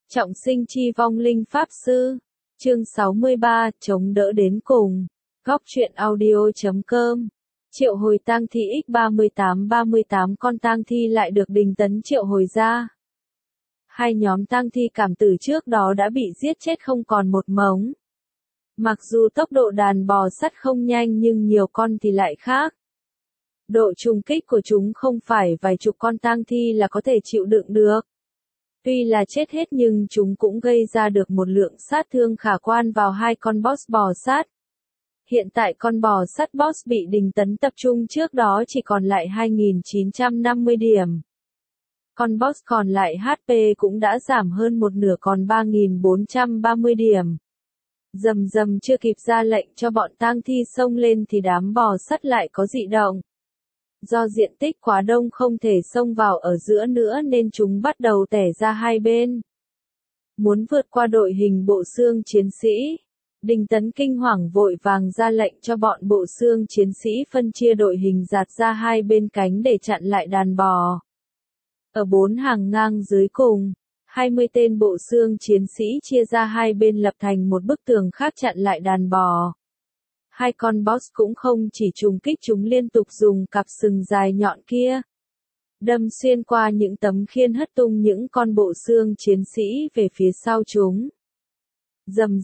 Trọng sinh chi vong linh pháp sư. Chương 63, chống đỡ đến cùng. Góc truyện audio.com. Triệu hồi tang thi X38 con tang thi lại được Đình Tấn triệu hồi ra. Hai nhóm tang thi cảm tử trước đó đã bị giết chết không còn một mống. Mặc dù tốc độ đàn bò sắt không nhanh nhưng nhiều con thì lại khác. Độ trùng kích của chúng không phải vài chục con tang thi là có thể chịu đựng được. Tuy là chết hết nhưng chúng cũng gây ra được một lượng sát thương khả quan vào hai con boss bò sát. Hiện tại con bò sắt boss bị Đình Tấn tập trung trước đó chỉ còn lại 2.950 điểm. Con boss còn lại HP cũng đã giảm hơn một nửa còn 3.430 điểm. Rầm chưa kịp ra lệnh cho bọn tang thi xông lên thì đám bò sắt lại có dị động. Do diện tích quá đông không thể xông vào ở giữa nữa nên chúng bắt đầu tẻ ra hai bên. Muốn vượt qua đội hình bộ xương chiến sĩ, Đình Tấn kinh hoàng vội vàng ra lệnh cho bọn bộ xương chiến sĩ phân chia đội hình dạt ra hai bên cánh để chặn lại đàn bò. Ở 4 hàng ngang dưới cùng, 20 tên bộ xương chiến sĩ chia ra hai bên lập thành một bức tường khác chặn lại đàn bò. Hai con boss cũng không chỉ trùng kích chúng liên tục dùng cặp sừng dài nhọn kia. Đâm xuyên qua những tấm khiên hất tung những con bộ xương chiến sĩ về phía sau chúng. Rầm,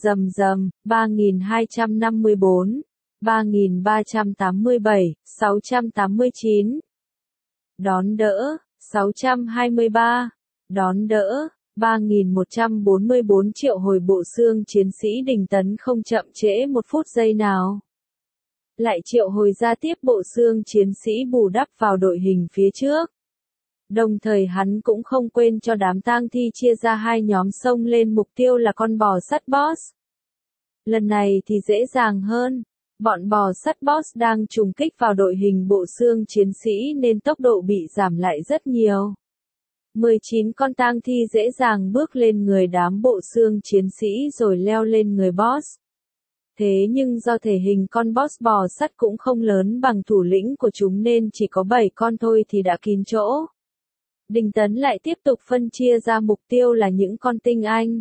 3.254, 3.387, 689. Đón đỡ, 623. Đón đỡ, 3.144 triệu hồi bộ xương chiến sĩ Đình Tấn không chậm trễ một phút giây nào. Lại triệu hồi ra tiếp bộ xương chiến sĩ bù đắp vào đội hình phía trước. Đồng thời hắn cũng không quên cho đám tang thi chia ra hai nhóm xông lên mục tiêu là con bò sắt boss. Lần này thì dễ dàng hơn. Bọn bò sắt boss đang trùng kích vào đội hình bộ xương chiến sĩ nên tốc độ bị giảm lại rất nhiều. 19 con tang thi dễ dàng bước lên người đám bộ xương chiến sĩ rồi leo lên người boss. Thế nhưng do thể hình con boss bò sắt cũng không lớn bằng thủ lĩnh của chúng nên chỉ có 7 con thôi thì đã kín chỗ. Đình Tấn lại tiếp tục phân chia ra mục tiêu là những con tinh anh.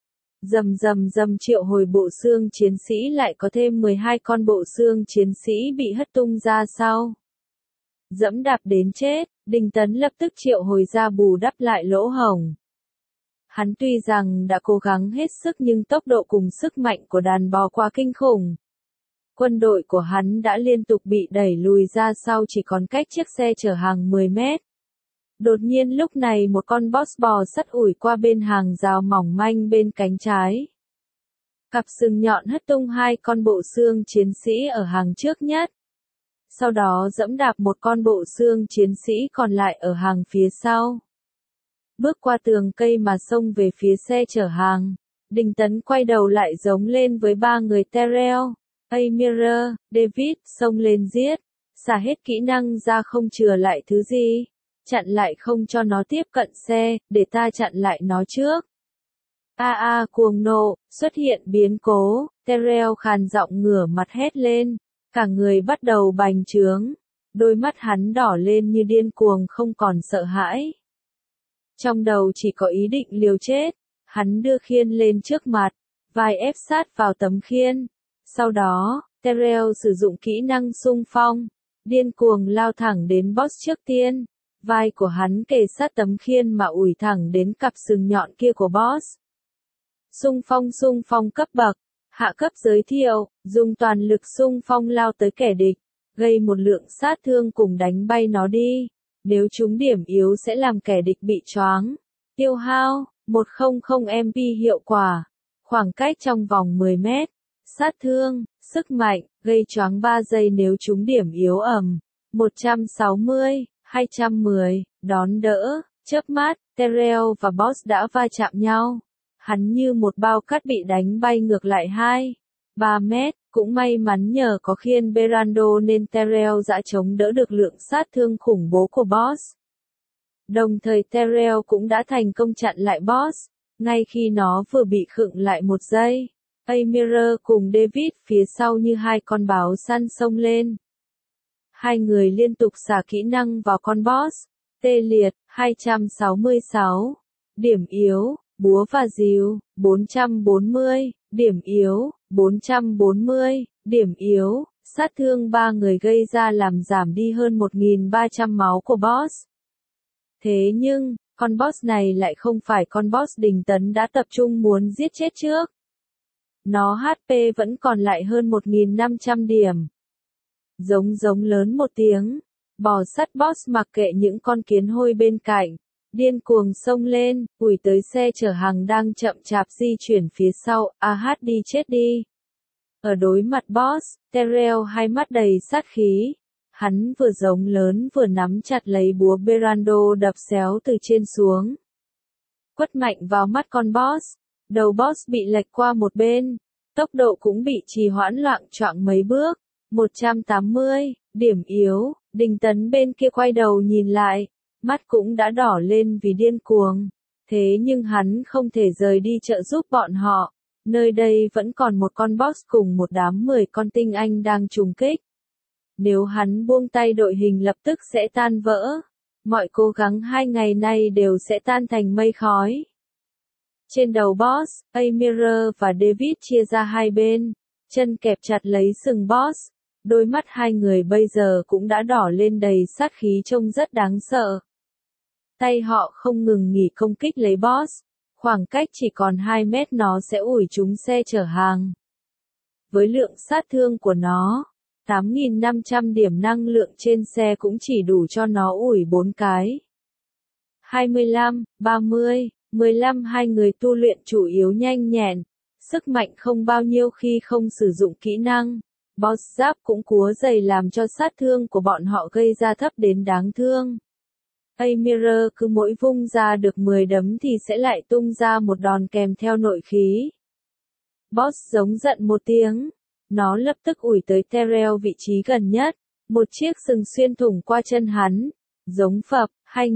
Rầm triệu hồi bộ xương chiến sĩ lại có thêm 12 con bộ xương chiến sĩ bị hất tung ra sau. Dẫm đạp đến chết, Đình Tấn lập tức triệu hồi ra bù đắp lại lỗ hổng. Hắn tuy rằng đã cố gắng hết sức nhưng tốc độ cùng sức mạnh của đàn bò quá kinh khủng. Quân đội của hắn đã liên tục bị đẩy lùi ra sau chỉ còn cách chiếc xe chở hàng 10 mét. Đột nhiên lúc này một con boss bò sắt ủi qua bên hàng rào mỏng manh bên cánh trái. Cặp sừng nhọn hất tung hai con bộ xương chiến sĩ ở hàng trước nhất. Sau đó dẫm đạp một con bộ xương chiến sĩ còn lại ở hàng phía sau. Bước qua tường cây mà xông về phía xe chở hàng. Đình Tấn quay đầu lại giống lên với ba người Terrell, Amira, David, xông lên giết. Xả hết kỹ năng ra không chừa lại thứ gì. Chặn lại không cho nó tiếp cận xe, để ta chặn lại nó trước. Cuồng nộ, xuất hiện biến cố, Terrell khàn giọng ngửa mặt hét lên. Cả người bắt đầu bành trướng. Đôi mắt hắn đỏ lên như điên cuồng không còn sợ hãi. Trong đầu chỉ có ý định liều chết. Hắn đưa khiên lên trước mặt, vai ép sát vào tấm khiên. Sau đó, Terrell sử dụng kỹ năng xung phong. Điên cuồng lao thẳng đến boss trước tiên. Vai của hắn kề sát tấm khiên mà ủi thẳng đến cặp sừng nhọn kia của boss. Xung phong cấp bậc. Hạ cấp giới thiệu, dùng toàn lực xung phong lao tới kẻ địch, gây một lượng sát thương cùng đánh bay nó đi. Nếu trúng điểm yếu sẽ làm kẻ địch bị choáng. Tiêu hao, 100 MP hiệu quả. Khoảng cách trong vòng 10 mét. Sát thương, sức mạnh, gây choáng 3 giây nếu trúng điểm yếu ầm. 160, 210, đón đỡ, chớp mắt, Terrell và boss đã va chạm nhau. Hắn như một bao cát bị đánh bay ngược lại 2-3 mét, cũng may mắn nhờ có khiên Berando nên Terrell đã chống đỡ được lượng sát thương khủng bố của boss. Đồng thời Terrell cũng đã thành công chặn lại boss, ngay khi nó vừa bị khựng lại một giây. Amira cùng David phía sau như hai con báo săn xông lên. Hai người liên tục xả kỹ năng vào con boss. Tê liệt, 266. Điểm yếu, Búa và dìu, 440, điểm yếu, 440, điểm yếu, sát thương 3 người gây ra làm giảm đi hơn 1.300 máu của boss. Thế nhưng, con boss này lại không phải con boss Đình Tấn đã tập trung muốn giết chết trước. Nó HP vẫn còn lại hơn 1.500 điểm. Giống lớn một tiếng, bò sắt boss mặc kệ những con kiến hôi bên cạnh, điên cuồng xông lên, ùi tới xe chở hàng đang chậm chạp di chuyển phía sau, đi chết đi. Ở đối mặt boss, Terrell hai mắt đầy sát khí. Hắn vừa giống lớn vừa nắm chặt lấy búa Berando đập xéo từ trên xuống. Quất mạnh vào mắt con boss, đầu boss bị lệch qua một bên, tốc độ cũng bị trì hoãn loạng choạng mấy bước. 180, điểm yếu, Đình Tấn bên kia quay đầu nhìn lại, mắt cũng đã đỏ lên vì điên cuồng. Thế nhưng hắn không thể rời đi trợ giúp bọn họ, nơi đây vẫn còn một con boss cùng một đám 10 con tinh anh đang trùng kích. Nếu hắn buông tay đội hình lập tức sẽ tan vỡ. Mọi cố gắng 2 ngày nay đều sẽ tan thành mây khói. Trên đầu boss, Amir và David chia ra hai bên, chân kẹp chặt lấy sừng boss. Đôi mắt hai người bây giờ cũng đã đỏ lên đầy sát khí trông rất đáng sợ. Tay họ không ngừng nghỉ công kích lấy boss. Khoảng cách chỉ còn 2 mét nó sẽ ủi trúng xe chở hàng. Với lượng sát thương của nó, 8.500 điểm năng lượng trên xe cũng chỉ đủ cho nó ủi 4 cái. 25, 30, 15 hai người tu luyện chủ yếu nhanh nhẹn, sức mạnh không bao nhiêu khi không sử dụng kỹ năng. Boss giáp cũng cúa dày làm cho sát thương của bọn họ gây ra thấp đến đáng thương. Amir cứ mỗi vung ra được 10 đấm thì sẽ lại tung ra một đòn kèm theo nội khí. Boss giống giận một tiếng. Nó lập tức ủi tới Terrell vị trí gần nhất. Một chiếc sừng xuyên thủng qua chân hắn. Giống phập,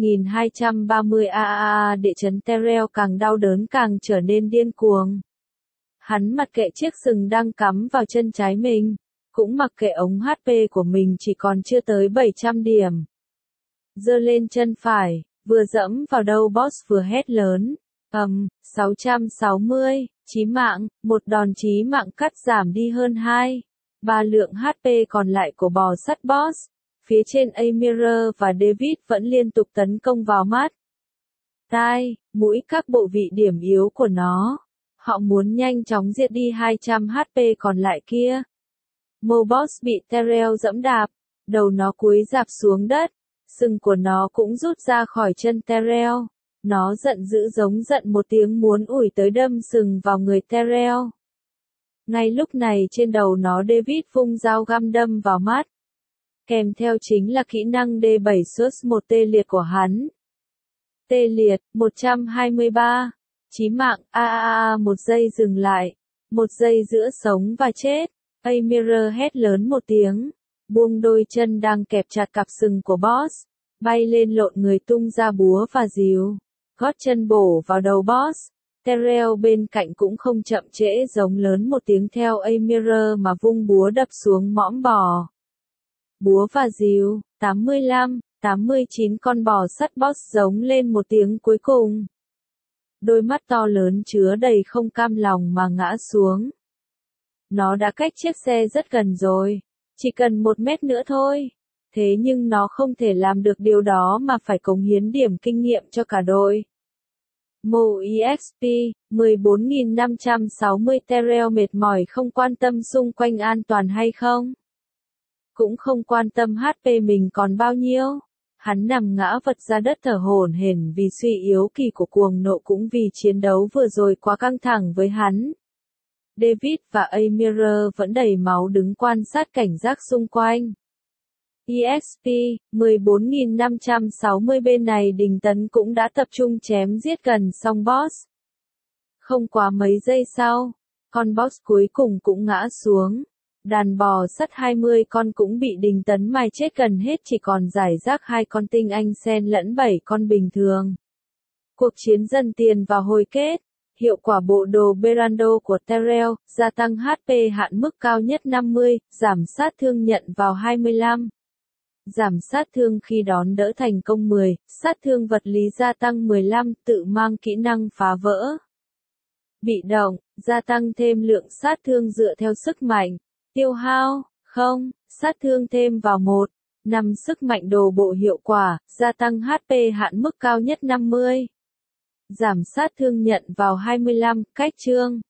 2230 AAA để chấn Terrell càng đau đớn càng trở nên điên cuồng. Hắn mặc kệ chiếc sừng đang cắm vào chân trái mình. Cũng mặc kệ ống HP của mình chỉ còn chưa tới 700 điểm. Giơ lên chân phải, vừa dẫm vào đầu boss vừa hét lớn. 660, chí mạng, một đòn chí mạng cắt giảm đi hơn 3 lượng HP còn lại của bò sắt boss. Phía trên Amir và David vẫn liên tục tấn công vào mắt, tai, mũi các bộ vị điểm yếu của nó. Họ muốn nhanh chóng diệt đi 200 HP còn lại kia. Moboss bị Terrell dẫm đạp, đầu nó cúi rạp xuống đất, sừng của nó cũng rút ra khỏi chân Terrell. Nó giận dữ giống giận một tiếng muốn ủi tới đâm sừng vào người Terrell. Ngay lúc này trên đầu nó David vung dao găm đâm vào mắt. Kèm theo chính là kỹ năng D7/1 tê liệt của hắn. Tê liệt, 123. Chí mạng, một giây dừng lại. Một giây giữa sống và chết. Amir hét lớn một tiếng. Buông đôi chân đang kẹp chặt cặp sừng của boss. Bay lên lộn người tung ra búa và dìu. Gót chân bổ vào đầu boss. Terrell bên cạnh cũng không chậm trễ giống lớn một tiếng theo Amir mà vung búa đập xuống mõm bò. Búa và dìu, 85, 89 con bò sắt boss giống lên một tiếng cuối cùng. Đôi mắt to lớn chứa đầy không cam lòng mà ngã xuống. Nó đã cách chiếc xe rất gần rồi, chỉ cần 1 mét nữa thôi. Thế nhưng nó không thể làm được điều đó mà phải cống hiến điểm kinh nghiệm cho cả đội. Mo EXP, 14.560 Terrell mệt mỏi không quan tâm xung quanh an toàn hay không. Cũng không quan tâm HP mình còn bao nhiêu. Hắn nằm ngã vật ra đất thở hổn hển vì suy yếu kỳ của cuồng nộ cũng vì chiến đấu vừa rồi quá căng thẳng với hắn. David và Amir vẫn đầy máu đứng quan sát cảnh giác xung quanh. EXP, 14.560 bên này Đình Tấn cũng đã tập trung chém giết gần xong boss. Không quá mấy giây sau, con boss cuối cùng cũng ngã xuống. Đàn bò sắt 20 con cũng bị Đình Tấn mài chết gần hết chỉ còn rải rác 2 con tinh anh xen lẫn 7 con bình thường. Cuộc chiến dần tiến vào hồi kết. Hiệu quả bộ đồ Berando của Terrell, gia tăng HP hạn mức cao nhất 50, giảm sát thương nhận vào 25. Giảm sát thương khi đón đỡ thành công 10, sát thương vật lý gia tăng 15, tự mang kỹ năng phá vỡ. Bị động, gia tăng thêm lượng sát thương dựa theo sức mạnh. Tiêu hao, 0, sát thương thêm vào 1. 5 sức mạnh đồ bộ hiệu quả, gia tăng HP hạn mức cao nhất 50. Giảm sát thương nhận vào 25, cách chương.